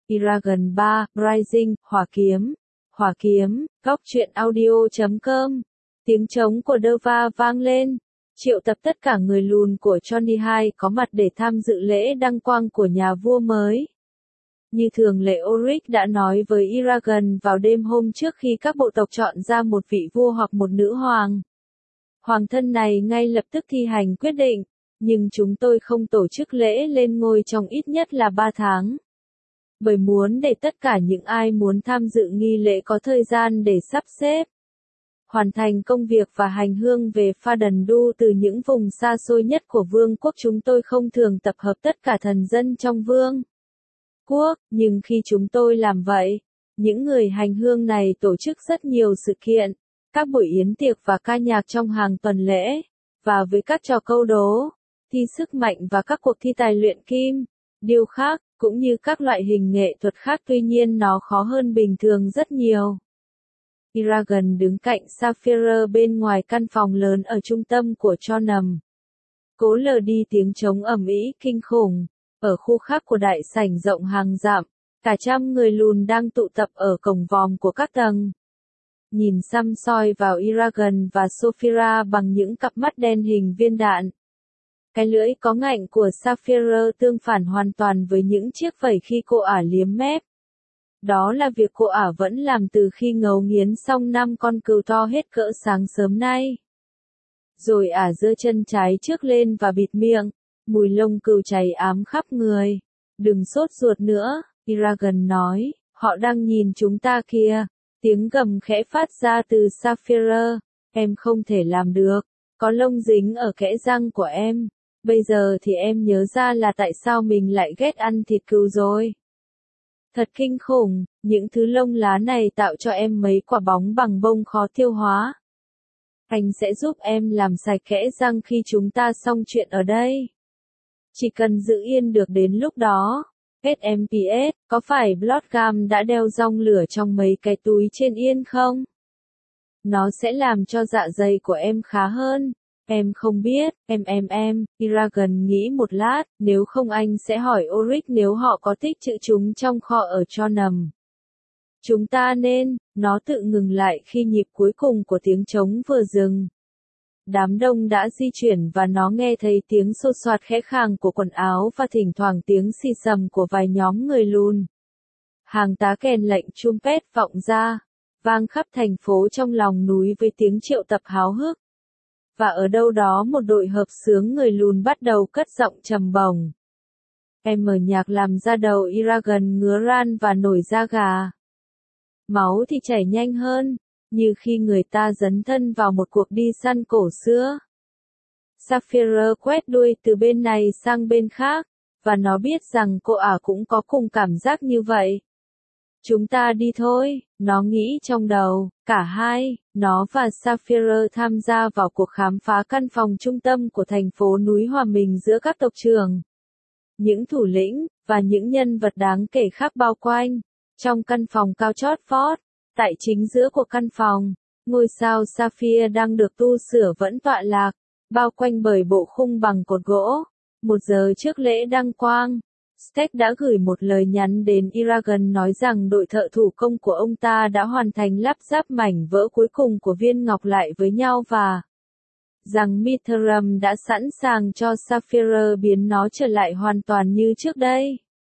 Eragon 3, Rising, Hỏa kiếm, góc truyện audio.com. Tiếng trống của Deva vang lên, triệu tập tất cả người lùn của Johnny Hai có mặt để tham dự lễ đăng quang của nhà vua mới. Như thường lệ, Ulrich đã nói với Eragon vào đêm hôm trước khi các bộ tộc chọn ra một vị vua hoặc một nữ hoàng. Hoàng thân này ngay lập tức thi hành quyết định, nhưng chúng tôi không tổ chức lễ lên ngôi trong ít nhất là 3 tháng. Bởi muốn để tất cả những ai muốn tham dự nghi lễ có thời gian để sắp xếp, hoàn thành công việc và hành hương về Pha Đần Đu từ những vùng xa xôi nhất của vương quốc. Chúng tôi không thường tập hợp tất cả thần dân trong vương quốc, nhưng khi chúng tôi làm vậy, những người hành hương này tổ chức rất nhiều sự kiện, các buổi yến tiệc và ca nhạc trong hàng tuần lễ, và với các trò câu đố, thi sức mạnh và các cuộc thi tài luyện kim, điêu khắc, cũng như các loại hình nghệ thuật khác. Tuy nhiên nó khó hơn bình thường rất nhiều. Eragon đứng cạnh Sapphire bên ngoài căn phòng lớn ở trung tâm của Chonam, cố lờ đi tiếng trống ầm ĩ kinh khủng. Ở khu khác của đại sảnh rộng hàng dặm, cả trăm người lùn đang tụ tập ở cổng vòm của các tầng, nhìn săm soi vào Eragon và Sophia bằng những cặp mắt đen hình viên đạn. Cái lưỡi có ngạnh của Sapphire tương phản hoàn toàn với những chiếc phẩy khi cô ả liếm mép. Đó là việc cô ả vẫn làm từ khi ngấu nghiến xong 5 con cừu to hết cỡ sáng sớm nay. Rồi ả giơ chân trái trước lên và bịt miệng, mùi lông cừu cháy ám khắp người. Đừng sốt ruột nữa, Eragon nói, họ đang nhìn chúng ta kìa. Tiếng gầm khẽ phát ra từ Sapphire, em không thể làm được, có lông dính ở kẽ răng của em. Bây giờ thì em nhớ ra là tại sao mình lại ghét ăn thịt cừu rồi. Thật kinh khủng, những thứ lông lá này tạo cho em mấy quả bóng bằng bông khó tiêu hóa. Anh sẽ giúp em làm sạch kẽ răng khi chúng ta xong chuyện ở đây. Chỉ cần giữ yên được đến lúc đó. SMPS, có phải Bloodgam đã đeo rong lửa trong mấy cái túi trên yên không? Nó sẽ làm cho dạ dày của em khá hơn. Em không biết, Eragon nghĩ một lát, nếu không anh sẽ hỏi Ulrich nếu họ có tích trữ chúng trong kho ở Chonam. Chúng ta nên, nó tự ngừng lại khi nhịp cuối cùng của tiếng trống vừa dừng. Đám đông đã di chuyển và nó nghe thấy tiếng xô xoạt khẽ khàng của quần áo và thỉnh thoảng tiếng xì xầm của vài nhóm người lùn. Hàng tá kèn lệnh trumpet vọng ra, vang khắp thành phố trong lòng núi với tiếng triệu tập háo hức. Và ở đâu đó một đội hợp xướng người lùn bắt đầu cất giọng trầm bổng. Em mở nhạc làm da đầu Eragon ngứa ran và nổi da gà. Máu thì chảy nhanh hơn, như khi người ta dấn thân vào một cuộc đi săn cổ xưa. Sapphire quét đuôi từ bên này sang bên khác, và nó biết rằng cô ả cũng có cùng cảm giác như vậy. Chúng ta đi thôi, nó nghĩ trong đầu. Cả hai, nó và Sapphire tham gia vào cuộc khám phá căn phòng trung tâm của thành phố núi hòa mình giữa các tộc trưởng, những thủ lĩnh, và những nhân vật đáng kể khác bao quanh. Trong căn phòng cao chót vót, tại chính giữa của căn phòng, ngôi sao Sapphire đang được tu sửa vẫn tọa lạc, bao quanh bởi bộ khung bằng cột gỗ. 1 giờ trước lễ đăng quang, Steck đã gửi một lời nhắn đến Eragon nói rằng đội thợ thủ công của ông ta đã hoàn thành lắp ráp mảnh vỡ cuối cùng của viên ngọc lại với nhau và rằng Mithram đã sẵn sàng cho Sapphire biến nó trở lại hoàn toàn như trước đây.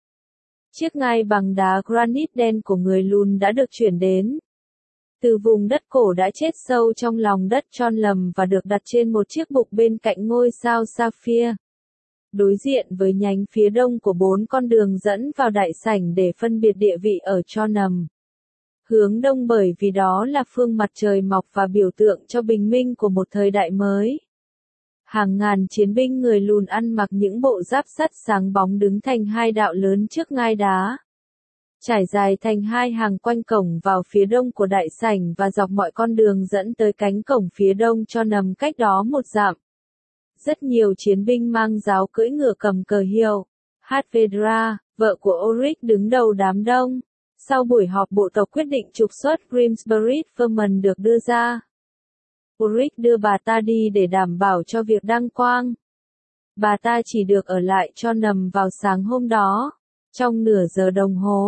Chiếc ngai bằng đá granite đen của người lùn đã được chuyển đến từ vùng đất cổ đã chết sâu trong lòng đất Chonam và được đặt trên một chiếc bục bên cạnh ngôi sao Sapphire, đối diện với nhánh phía đông của 4 con đường dẫn vào đại sảnh để phân biệt địa vị ở Chonam. Hướng đông bởi vì đó là phương mặt trời mọc và biểu tượng cho bình minh của một thời đại mới. Hàng ngàn chiến binh người lùn ăn mặc những bộ giáp sắt sáng bóng đứng thành 2 đạo lớn trước ngai đá, trải dài thành 2 hàng quanh cổng vào phía đông của đại sảnh và dọc mọi con đường dẫn tới cánh cổng phía đông Chonam cách đó 1 dặm. Rất nhiều chiến binh mang giáo cưỡi ngựa cầm cờ hiệu. Hadvedra, vợ của Ulrich đứng đầu đám đông. Sau buổi họp bộ tộc quyết định trục xuất Grimsbury Firman được đưa ra. Ulrich đưa bà ta đi để đảm bảo cho việc đăng quang. Bà ta chỉ được ở lại Chonam vào sáng hôm đó. Trong nửa giờ đồng hồ,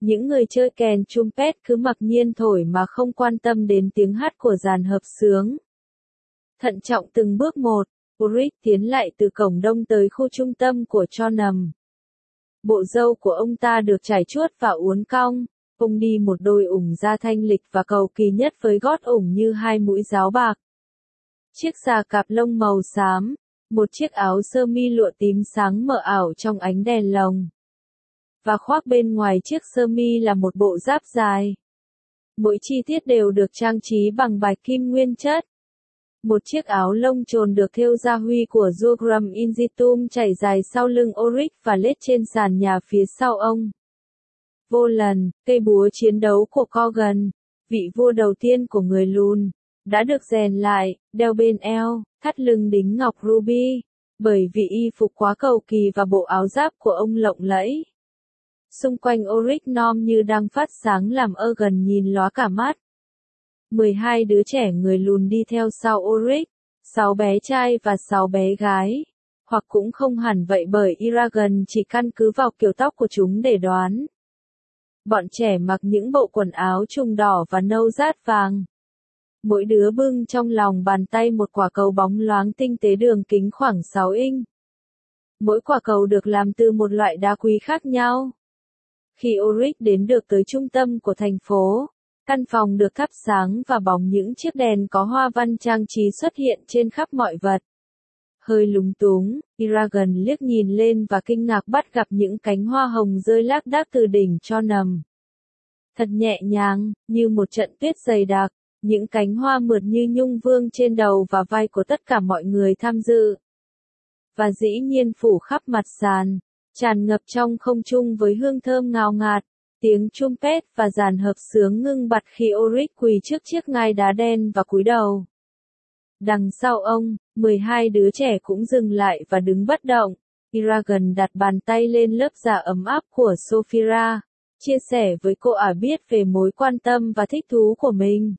Những người chơi kèn trumpet cứ mặc nhiên thổi mà không quan tâm đến tiếng hát của dàn hợp xướng. Thận trọng từng bước một, Ulrich tiến lại từ cổng đông tới khu trung tâm của Trondheim. Bộ râu của ông ta được chải chuốt và uốn cong, ông đi một đôi ủng da thanh lịch và cầu kỳ nhất với gót ủng như hai mũi giáo bạc. Chiếc xà cạp lông màu xám, một chiếc áo sơ mi lụa tím sáng mờ ảo trong ánh đèn lồng. Và khoác bên ngoài chiếc sơ mi là một bộ giáp dài. Mỗi chi tiết đều được trang trí bằng bạch kim nguyên chất. Một chiếc áo lông trồn được thêu gia huy của Jurgram Inzitum chảy dài sau lưng Ulrich và lết trên sàn nhà phía sau ông. Vô lần, cây búa chiến đấu của Corgan, vị vua đầu tiên của người lùn, đã được rèn lại, đeo bên eo, thắt lưng đính ngọc ruby, bởi vì y phục quá cầu kỳ và bộ áo giáp của ông lộng lẫy. Xung quanh Ulrich Norm như đang phát sáng làm Ergen nhìn lóa cả mắt. 12 đứa trẻ người lùn đi theo sau Ulrich, 6 bé trai và 6 bé gái. Hoặc cũng không hẳn vậy bởi Eragon chỉ căn cứ vào kiểu tóc của chúng để đoán. Bọn trẻ mặc những bộ quần áo trùng đỏ và nâu rát vàng. Mỗi đứa bưng trong lòng bàn tay một quả cầu bóng loáng tinh tế đường kính khoảng 6 inch. Mỗi quả cầu được làm từ một loại đá quý khác nhau. Khi Ulrich đến được tới trung tâm của thành phố, căn phòng được thắp sáng và bóng những chiếc đèn có hoa văn trang trí xuất hiện trên khắp mọi vật. Hơi lúng túng, Eragon liếc nhìn lên và kinh ngạc bắt gặp những cánh hoa hồng rơi lác đác từ đỉnh Trondheim. Thật nhẹ nhàng, như một trận tuyết dày đặc, những cánh hoa mượt như nhung vương trên đầu và vai của tất cả mọi người tham dự. Và dĩ nhiên phủ khắp mặt sàn, tràn ngập trong không trung với hương thơm ngào ngạt, tiếng trumpet và dàn hợp xướng ngưng bặt khi Ulrich quỳ trước chiếc ngai đá đen và cúi đầu. Đằng sau ông, 12 đứa trẻ cũng dừng lại và đứng bất động. Eragon đặt bàn tay lên lớp da ấm áp của Sophia, chia sẻ với cô ả biết về mối quan tâm và thích thú của mình.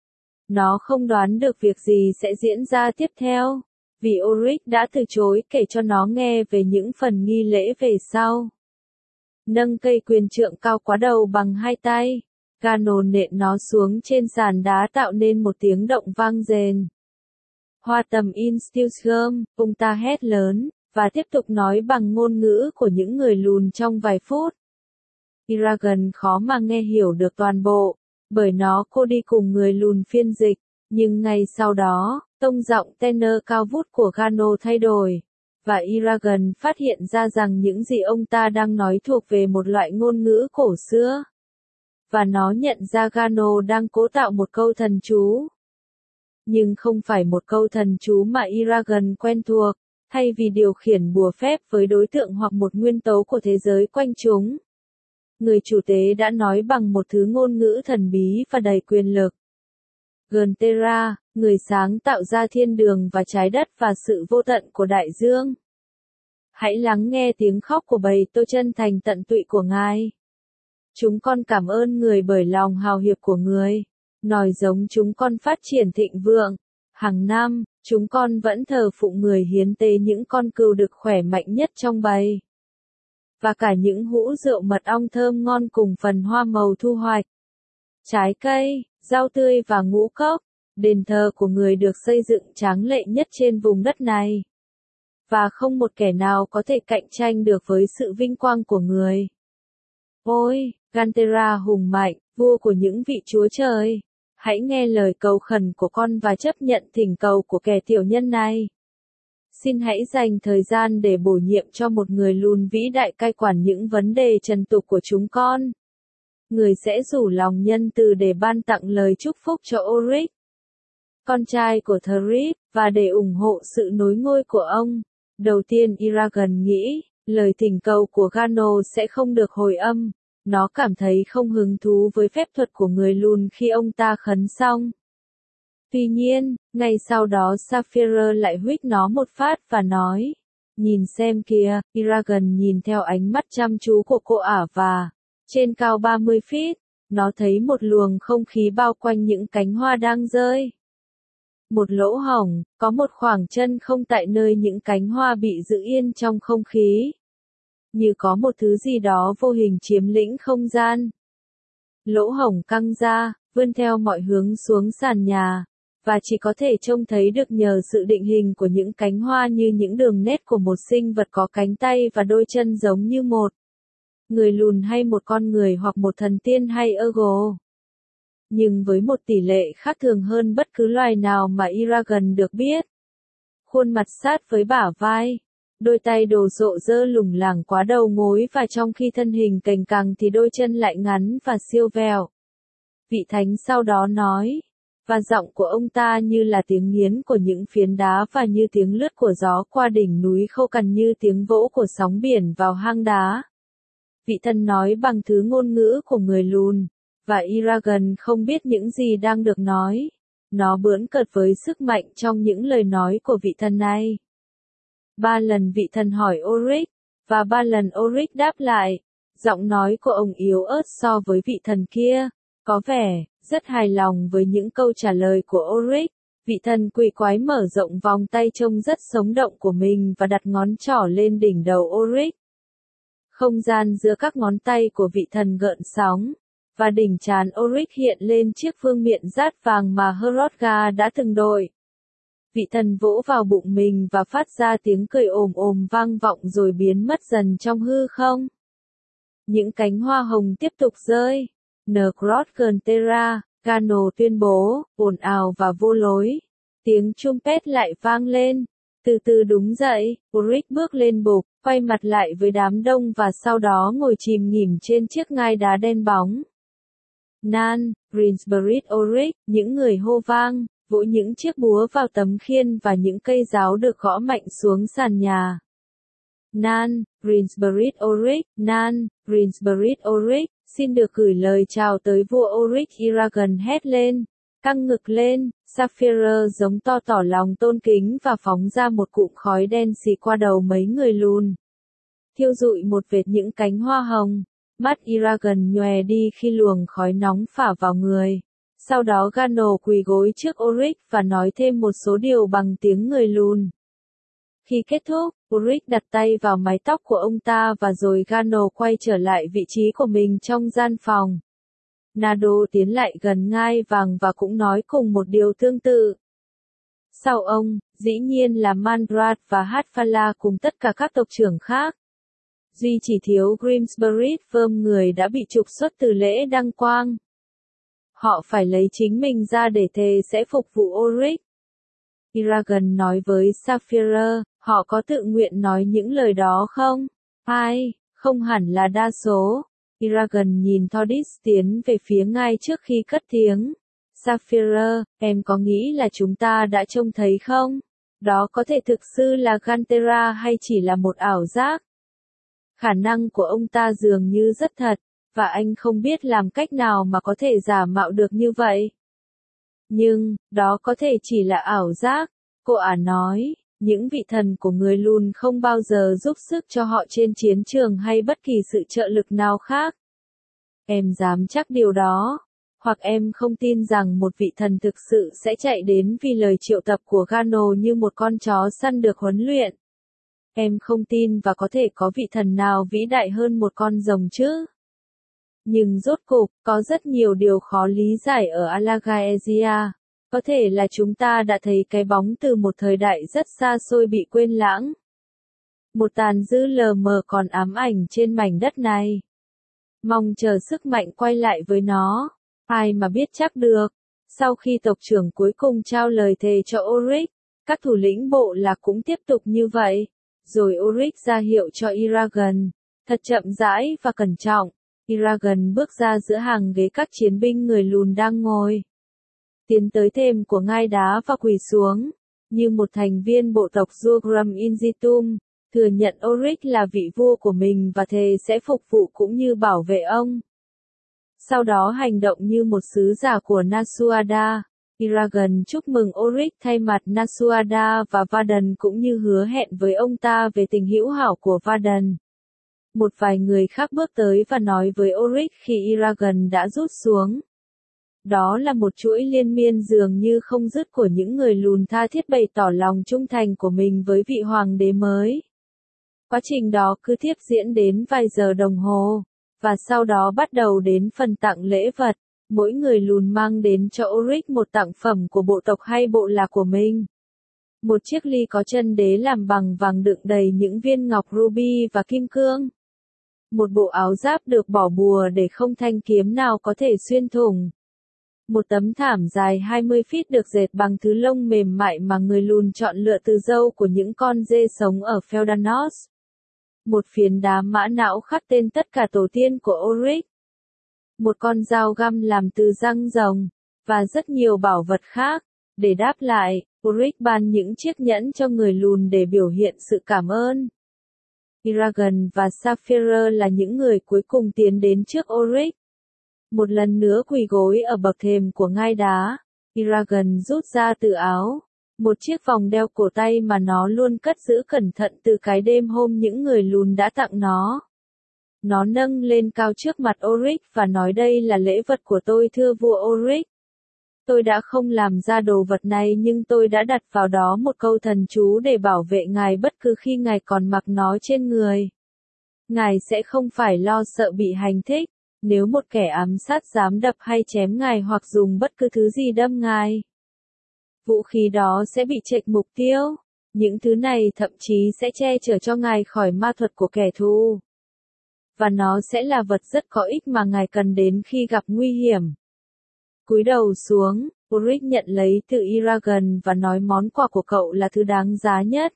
Nó không đoán được việc gì sẽ diễn ra tiếp theo, vì Ulrich đã từ chối kể cho nó nghe về những phần nghi lễ về sau. Nâng cây quyền trượng cao quá đầu bằng hai tay, Gano nện nó xuống trên sàn đá tạo nên một tiếng động vang rền. Hoa tầm Instilsgum, ông ta hét lớn, và tiếp tục nói bằng ngôn ngữ của những người lùn trong vài phút. Eragon khó mà nghe hiểu được toàn bộ, bởi nó cô đi cùng người lùn phiên dịch, nhưng ngay sau đó, tông giọng tenor cao vút của Gano thay đổi, và Eragon phát hiện ra rằng những gì ông ta đang nói thuộc về một loại ngôn ngữ cổ xưa. Và nó nhận ra Gano đang cố tạo một câu thần chú. Nhưng không phải một câu thần chú mà Eragon quen thuộc, thay vì điều khiển bùa phép với đối tượng hoặc một nguyên tố của thế giới quanh chúng. Người chủ tế đã nói bằng một thứ ngôn ngữ thần bí và đầy quyền lực. Gantera, người sáng tạo ra thiên đường và trái đất và sự vô tận của đại dương. Hãy lắng nghe tiếng khóc của bầy tôi chân thành tận tụy của ngài. Chúng con cảm ơn người bởi lòng hào hiệp của người. Nòi giống chúng con phát triển thịnh vượng. Hàng năm, chúng con vẫn thờ phụng người hiến tế những con cừu đực khỏe mạnh nhất trong bầy. Và cả những hũ rượu mật ong thơm ngon cùng phần hoa màu thu hoạch. Trái cây, rau tươi và ngũ cốc, đền thờ của người được xây dựng tráng lệ nhất trên vùng đất này. Và không một kẻ nào có thể cạnh tranh được với sự vinh quang của người. Ôi, Gantera hùng mạnh, vua của những vị chúa trời, hãy nghe lời cầu khẩn của con và chấp nhận thỉnh cầu của kẻ tiểu nhân này. Xin hãy dành thời gian để bổ nhiệm cho một người lùn vĩ đại cai quản những vấn đề trần tục của chúng con. Người sẽ rủ lòng nhân từ để ban tặng lời chúc phúc cho Ulrich, con trai của Thrip, và để ủng hộ sự nối ngôi của ông. Đầu tiên Eragon nghĩ, lời thỉnh cầu của Gano sẽ không được hồi âm. Nó cảm thấy không hứng thú với phép thuật của người lùn khi ông ta khấn xong. Tuy nhiên, ngay sau đó Sapphire lại huých nó một phát và nói, nhìn xem kìa. Eragon nhìn theo ánh mắt chăm chú của cô ả và, trên cao 30 feet, nó thấy một luồng không khí bao quanh những cánh hoa đang rơi. Một lỗ hổng, có một khoảng chân không tại nơi những cánh hoa bị giữ yên trong không khí. Như có một thứ gì đó vô hình chiếm lĩnh không gian. Lỗ hổng căng ra, vươn theo mọi hướng xuống sàn nhà, và chỉ có thể trông thấy được nhờ sự định hình của những cánh hoa như những đường nét của một sinh vật có cánh tay và đôi chân giống như một người lùn hay một con người hoặc một thần tiên hay Urgo. Nhưng với một tỷ lệ khác thường hơn bất cứ loài nào mà Eragon được biết. Khuôn mặt sát với bả vai, đôi tay đồ sộ dơ lủng lẳng quá đầu gối và trong khi thân hình cành cằng thì đôi chân lại ngắn và siêu vẹo. Vị thánh sau đó nói, và giọng của ông ta như là tiếng nghiến của những phiến đá và như tiếng lướt của gió qua đỉnh núi khô cằn như tiếng vỗ của sóng biển vào hang đá. Vị thần nói bằng thứ ngôn ngữ của người lùn, và Eragon không biết những gì đang được nói. Nó bướn cợt với sức mạnh trong những lời nói của vị thần này. 3 lần vị thần hỏi Ulrich, và 3 lần Ulrich đáp lại. Giọng nói của ông yếu ớt so với vị thần kia, có vẻ rất hài lòng với những câu trả lời của Ulrich. Vị thần quỷ quái mở rộng vòng tay trông rất sống động của mình và đặt ngón trỏ lên đỉnh đầu Ulrich. Không gian giữa các ngón tay của vị thần gợn sóng, và đỉnh trán Ulrich hiện lên chiếc vương miện rát vàng mà Hrothgar đã từng đội. Vị thần vỗ vào bụng mình và phát ra tiếng cười ồm ồm vang vọng rồi biến mất dần trong hư không. Những cánh hoa hồng tiếp tục rơi. Nkrotgntera, Gano tuyên bố, ồn ào và vô lối. Tiếng trumpet lại vang lên. Từ từ đứng dậy, Ulrich bước lên bục, quay mặt lại với đám đông và sau đó ngồi chìm nghỉm trên chiếc ngai đá đen bóng. Nan, Rinsberry Ulrich, những người hô vang, vỗ những chiếc búa vào tấm khiên và những cây giáo được gõ mạnh xuống sàn nhà. Nan, Rinsberry Ulrich, Nan, Rinsberry Ulrich, xin được gửi lời chào tới vua Ulrich. Eragon hét lên, căng ngực lên, Sapphire giống to tỏ lòng tôn kính và phóng ra một cụm khói đen xì qua đầu mấy người lùn. Thiêu rụi một vệt những cánh hoa hồng, mắt Eragon nhòe đi khi luồng khói nóng phả vào người. Sau đó Gano quỳ gối trước Ulrich và nói thêm một số điều bằng tiếng người lùn. Khi kết thúc, Ulrich đặt tay vào mái tóc của ông ta và rồi Gano quay trở lại vị trí của mình trong gian phòng. Nado tiến lại gần ngai vàng và cũng nói cùng một điều tương tự. Sau ông, dĩ nhiên là Mandrath và Hatfala cùng tất cả các tộc trưởng khác. Duy chỉ thiếu Grimsbury Firm, người đã bị trục xuất từ lễ đăng quang. Họ phải lấy chính mình ra để thề sẽ phục vụ Ulrich. Eragon nói với Sapphire, họ có tự nguyện nói những lời đó không? Ai, không hẳn là đa số. Eragon nhìn Thodis tiến về phía ngai trước khi cất tiếng. Sapphire, em có nghĩ là chúng ta đã trông thấy không? Đó có thể thực sự là Gantera hay chỉ là một ảo giác? Khả năng của ông ta dường như rất thật, và anh không biết làm cách nào mà có thể giả mạo được như vậy. Nhưng, đó có thể chỉ là ảo giác, cô ả nói, những vị thần của người lùn không bao giờ giúp sức cho họ trên chiến trường hay bất kỳ sự trợ lực nào khác. Em dám chắc điều đó, hoặc em không tin rằng một vị thần thực sự sẽ chạy đến vì lời triệu tập của Gano như một con chó săn được huấn luyện. Em không tin và có thể có vị thần nào vĩ đại hơn một con rồng chứ. Nhưng rốt cục, có rất nhiều điều khó lý giải ở Alagaezia. Có thể là chúng ta đã thấy cái bóng từ một thời đại rất xa xôi bị quên lãng. Một tàn dư lờ mờ còn ám ảnh trên mảnh đất này. Mong chờ sức mạnh quay lại với nó. Ai mà biết chắc được. Sau khi tộc trưởng cuối cùng trao lời thề cho Ulrich, các thủ lĩnh bộ lạc cũng tiếp tục như vậy. Rồi Ulrich ra hiệu cho Eragon. Thật chậm rãi và cẩn trọng. Eragon bước ra giữa hàng ghế các chiến binh người lùn đang ngồi. Tiến tới thềm của ngai đá và quỳ xuống. Như một thành viên bộ tộc Zurgram Inzitum, thừa nhận Ulrich là vị vua của mình và thề sẽ phục vụ cũng như bảo vệ ông. Sau đó hành động như một sứ giả của Nasuada. Eragon chúc mừng Ulrich thay mặt Nasuada và Varden cũng như hứa hẹn với ông ta về tình hữu hảo của Varden. Một vài người khác bước tới và nói với Ulrich khi Eragon đã rút xuống. Đó là một chuỗi liên miên dường như không dứt của những người lùn tha thiết bày tỏ lòng trung thành của mình với vị hoàng đế mới. Quá trình đó cứ tiếp diễn đến vài giờ đồng hồ, và sau đó bắt đầu đến phần tặng lễ vật. Mỗi người lùn mang đến cho Ulrich một tặng phẩm của bộ tộc hay bộ lạc của mình. Một chiếc ly có chân đế làm bằng vàng đựng đầy những viên ngọc ruby và kim cương. Một bộ áo giáp được bỏ bùa để không thanh kiếm nào có thể xuyên thủng. Một tấm thảm dài 20 feet được dệt bằng thứ lông mềm mại mà người lùn chọn lựa từ râu của những con dê sống ở Feldanos. Một phiến đá mã não khắc tên tất cả tổ tiên của Ulrich. Một con dao găm làm từ răng rồng, và rất nhiều bảo vật khác. Để đáp lại, Ulrich ban những chiếc nhẫn cho người lùn để biểu hiện sự cảm ơn. Eragon và Sapphire là những người cuối cùng tiến đến trước Ulrich. Một lần nữa quỳ gối ở bậc thềm của ngai đá, Eragon rút ra từ áo một chiếc vòng đeo cổ tay mà nó luôn cất giữ cẩn thận từ cái đêm hôm những người lùn đã tặng nó. Nó nâng lên cao trước mặt Ulrich và nói đây là lễ vật của tôi thưa vua Ulrich. Tôi đã không làm ra đồ vật này nhưng tôi đã đặt vào đó một câu thần chú để bảo vệ ngài bất cứ khi ngài còn mặc nó trên người. Ngài sẽ không phải lo sợ bị hành thích, nếu một kẻ ám sát dám đập hay chém ngài hoặc dùng bất cứ thứ gì đâm ngài. Vũ khí đó sẽ bị chệch mục tiêu. Những thứ này thậm chí sẽ che chở cho ngài khỏi ma thuật của kẻ thù. Và nó sẽ là vật rất có ích mà ngài cần đến khi gặp nguy hiểm. Cúi đầu xuống, Ulrich nhận lấy từ Eragon và nói món quà của cậu là thứ đáng giá nhất.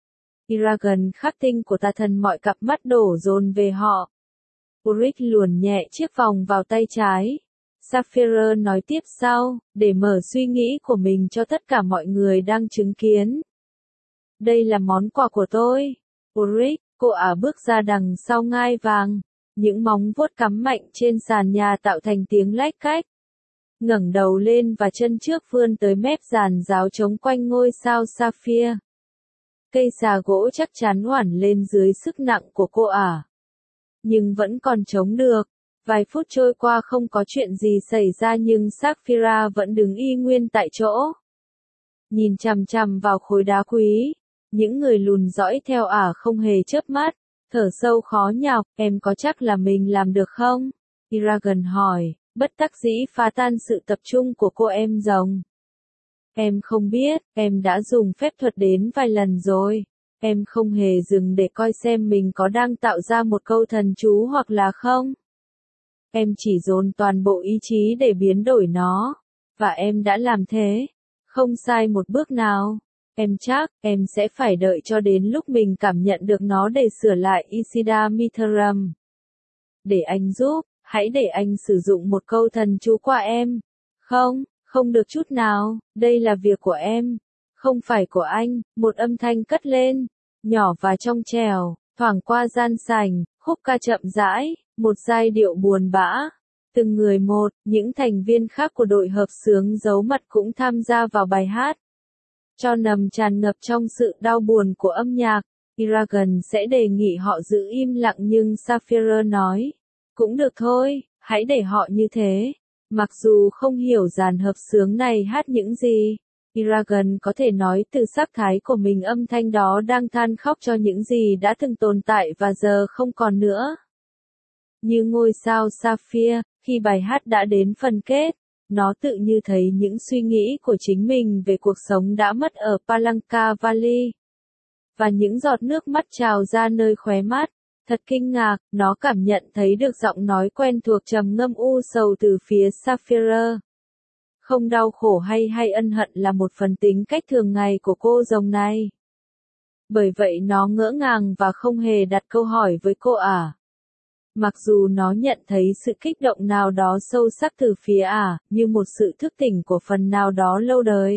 Eragon khắc tinh của tà thần mọi cặp mắt đổ dồn về họ. Ulrich luồn nhẹ chiếc vòng vào tay trái. Sapphire nói tiếp sau, để mở suy nghĩ của mình cho tất cả mọi người đang chứng kiến. Đây là món quà của tôi. Ulrich, cô ả bước ra đằng sau ngai vàng. Những móng vuốt cắm mạnh trên sàn nhà tạo thành tiếng lách cách. Ngẩng đầu lên và chân trước vươn tới mép giàn giáo trống quanh ngôi sao Sapphire. Cây xà gỗ chắc chắn oẳn lên dưới sức nặng của cô ả. Nhưng vẫn còn chống được. Vài phút trôi qua không có chuyện gì xảy ra nhưng Sapphire vẫn đứng y nguyên tại chỗ. Nhìn chằm chằm vào khối đá quý. Những người lùn dõi theo ả không hề chớp mắt. Thở sâu khó nhọc, em có chắc là mình làm được không? Eragon hỏi, bất đắc dĩ phá tan sự tập trung của cô em rồng. Em không biết, em đã dùng phép thuật đến vài lần rồi. Em không hề dừng để coi xem mình có đang tạo ra một câu thần chú hoặc là không. Em chỉ dồn toàn bộ ý chí để biến đổi nó. Và em đã làm thế. Không sai một bước nào. Em chắc, em sẽ phải đợi cho đến lúc mình cảm nhận được nó để sửa lại Isida Mitharam. Để anh giúp, hãy để anh sử dụng một câu thần chú qua em. Không, không được chút nào, đây là việc của em. Không phải của anh, một âm thanh cất lên, nhỏ và trong trẻo, thoảng qua gian sảnh, khúc ca chậm rãi, một giai điệu buồn bã. Từng người một, những thành viên khác của đội hợp xướng giấu mặt cũng tham gia vào bài hát. Cho nằm tràn ngập trong sự đau buồn của âm nhạc, Eragon sẽ đề nghị họ giữ im lặng nhưng Sapphire nói, cũng được thôi, hãy để họ như thế. Mặc dù không hiểu dàn hợp xướng này hát những gì, Eragon có thể nói từ sắc thái của mình âm thanh đó đang than khóc cho những gì đã từng tồn tại và giờ không còn nữa. Như ngôi sao Sapphire, khi bài hát đã đến phần kết, nó tự như thấy những suy nghĩ của chính mình về cuộc sống đã mất ở Palanca Valley. Và những giọt nước mắt trào ra nơi khóe mắt. Thật kinh ngạc, nó cảm nhận thấy được giọng nói quen thuộc trầm ngâm u sầu từ phía Sapphire. Không đau khổ hay ân hận là một phần tính cách thường ngày của cô rồng này. Bởi vậy nó ngỡ ngàng và không hề đặt câu hỏi với cô ả. Mặc dù nó nhận thấy sự kích động nào đó sâu sắc từ phía ả, như một sự thức tỉnh của phần nào đó lâu đời.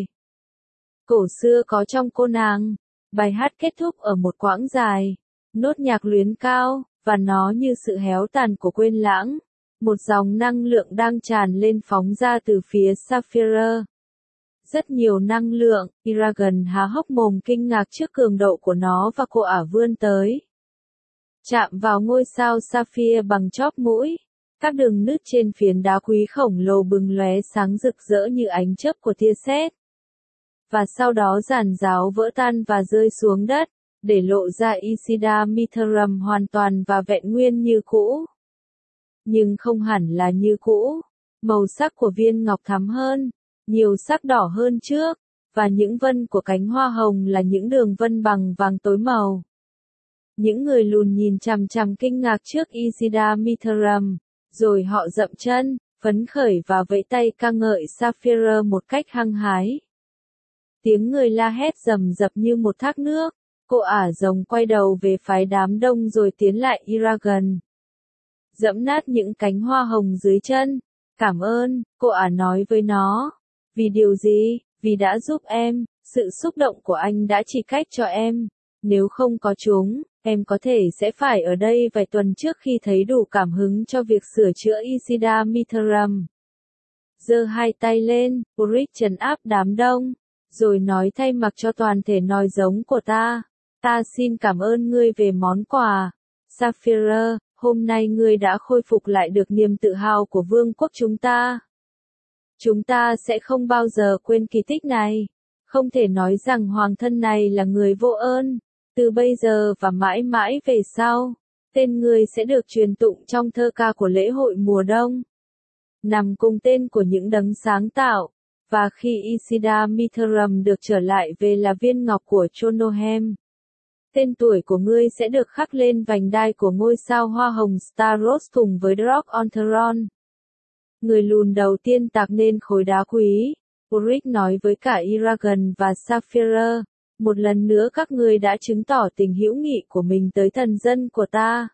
Cổ xưa có trong cô nàng. Bài hát kết thúc ở một quãng dài. Nốt nhạc luyến cao, và nó như sự héo tàn của quên lãng. Một dòng năng lượng đang tràn lên phóng ra từ phía Sapphire. Rất nhiều năng lượng, Eragon há hốc mồm kinh ngạc trước cường độ của nó và cô ả vươn tới. Chạm vào ngôi sao Sapphire bằng chóp mũi. Các đường nứt trên phiến đá quý khổng lồ bừng lóe sáng rực rỡ như ánh chớp của tia sét. Và sau đó giàn giáo vỡ tan và rơi xuống đất. để lộ ra Isida Mithram hoàn toàn và vẹn nguyên như cũ. Nhưng không hẳn là như cũ. Màu sắc của viên ngọc thắm hơn, nhiều sắc đỏ hơn trước, và những vân của cánh hoa hồng là những đường vân bằng vàng tối màu. Những người lùn nhìn chằm chằm kinh ngạc trước Isida Mithram, rồi họ dậm chân, phấn khởi và vẫy tay ca ngợi Sapphire một cách hăng hái. Tiếng người la hét rầm rập như một thác nước, cô ả rồng quay đầu về phái đám đông rồi tiến lại Eragon. Dẫm nát những cánh hoa hồng dưới chân. Cảm ơn, cô ả nói với nó. Vì điều gì? Vì đã giúp em, sự xúc động của anh đã chỉ cách cho em. Nếu không có chúng, em có thể sẽ phải ở đây vài tuần trước khi thấy đủ cảm hứng cho việc sửa chữa Isida Mithram. Giơ hai tay lên, Ulrich trấn áp đám đông, rồi nói thay mặc cho toàn thể nói giống của ta. Ta xin cảm ơn ngươi về món quà. Sapphire, hôm nay ngươi đã khôi phục lại được niềm tự hào của vương quốc chúng ta. Chúng ta sẽ không bao giờ quên kỳ tích này. Không thể nói rằng hoàng thân này là người vô ơn. Từ bây giờ và mãi mãi về sau, tên ngươi sẽ được truyền tụng trong thơ ca của lễ hội mùa đông. Nằm cùng tên của những đấng sáng tạo. Và khi Isida Mithram được trở lại về là viên ngọc của Chonohem, tên tuổi của ngươi sẽ được khắc lên vành đai của ngôi sao hoa hồng Staros cùng với Drog-Ontheron. Người lùn đầu tiên tạc nên khối đá quý. Ulrich nói với cả Eragon và Sapphire, một lần nữa các ngươi đã chứng tỏ tình hữu nghị của mình tới thần dân của ta.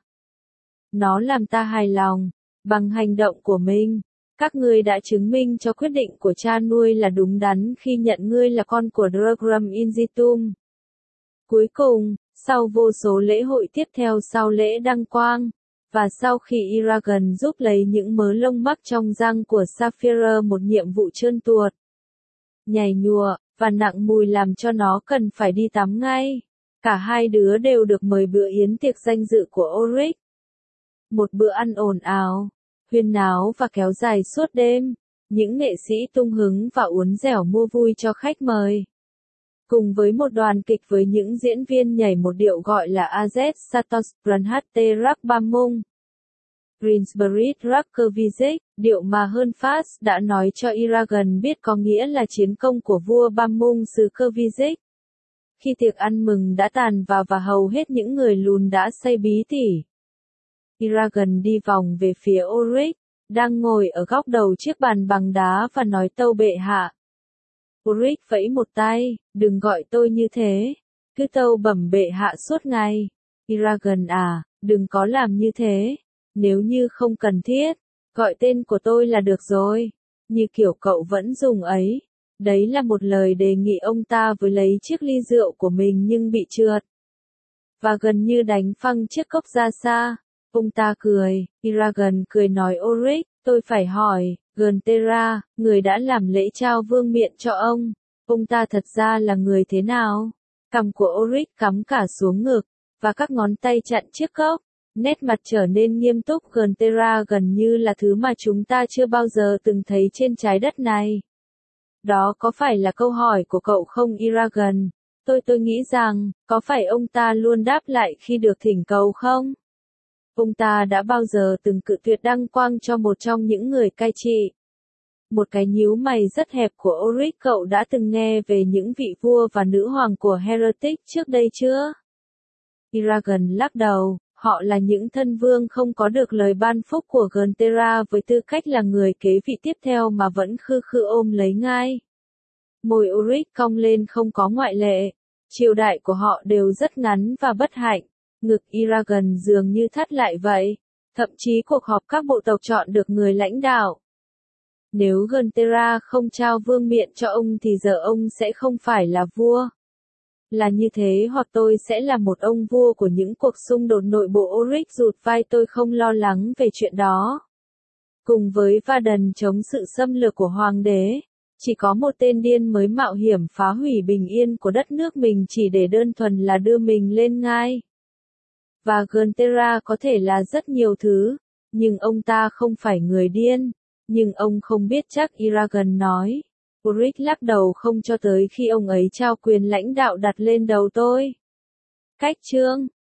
Nó làm ta hài lòng, bằng hành động của mình. Các ngươi đã chứng minh cho quyết định của cha nuôi là đúng đắn khi nhận ngươi là con của Drogram Inzitum. Cuối cùng, sau vô số lễ hội tiếp theo sau lễ đăng quang, và sau khi Eragon giúp lấy những mớ lông mắc trong răng của Sapphire một nhiệm vụ trơn tuột, nhảy nhụa, và nặng mùi làm cho nó cần phải đi tắm ngay, cả hai đứa đều được mời bữa yến tiệc danh dự của Ulrich. Một bữa ăn ồn ào, huyên náo và kéo dài suốt đêm, những nghệ sĩ tung hứng và uốn dẻo mua vui cho khách mời. Cùng với một đoàn kịch với những diễn viên nhảy một điệu gọi là AZ Satos Brunhate Rakbamung. Greensbury Rakovic, điệu mà hơn Fast đã nói cho Eragon biết có nghĩa là chiến công của vua Bamung xứ Kervisic. Khi tiệc ăn mừng đã tàn vào và hầu hết những người lùn đã say bí tỉ, Eragon đi vòng về phía Ulrich, đang ngồi ở góc đầu chiếc bàn bằng đá và nói tâu bệ hạ. Ulrich vẫy một tay, đừng gọi tôi như thế, cứ tâu bẩm bệ hạ suốt ngày. Eragon à, đừng có làm như thế, nếu như không cần thiết, gọi tên của tôi là được rồi, như kiểu cậu vẫn dùng ấy. Đấy là một lời đề nghị ông ta với lấy chiếc ly rượu của mình nhưng bị trượt, và gần như đánh phăng chiếc cốc ra xa. Ông ta cười, Eragon cười nói Ulrich, tôi phải hỏi, Guntera, người đã làm lễ trao vương miện cho ông ta thật ra là người thế nào? Cằm của Ulrich cắm cả xuống ngực, và các ngón tay chặn chiếc cốc, nét mặt trở nên nghiêm túc. Guntera gần như là thứ mà chúng ta chưa bao giờ từng thấy trên trái đất này. Đó có phải là câu hỏi của cậu không Eragon? Tôi nghĩ rằng, có phải ông ta luôn đáp lại khi được thỉnh cầu không? Ông ta đã bao giờ từng cự tuyệt đăng quang cho một trong những người cai trị? Một cái nhíu mày rất hẹp của Ulrich, cậu đã từng nghe về những vị vua và nữ hoàng của Heretic trước đây chưa? Eragon lắc đầu, họ là những thân vương không có được lời ban phúc của Guntera với tư cách là người kế vị tiếp theo mà vẫn khư khư ôm lấy ngai. Môi Ulrich cong lên không có ngoại lệ. Triều đại của họ đều rất ngắn và bất hạnh. Ngực Eragon dường như thắt lại vậy. Thậm chí cuộc họp các bộ tộc chọn được người lãnh đạo. Nếu Guntera không trao vương miện cho ông thì giờ ông sẽ không phải là vua. Là như thế hoặc tôi sẽ là một ông vua của những cuộc xung đột nội bộ. Ulrich rụt vai, tôi không lo lắng về chuyện đó. Cùng với Varden chống sự xâm lược của hoàng đế, chỉ có một tên điên mới mạo hiểm phá hủy bình yên của đất nước mình chỉ để đơn thuần là đưa mình lên ngai. Và Guntera có thể là rất nhiều thứ, nhưng ông ta không phải người điên. Nhưng ông không biết chắc, Eragon nói. Ulrich lắc đầu, không cho tới khi ông ấy trao quyền lãnh đạo đặt lên đầu tôi. Cách chương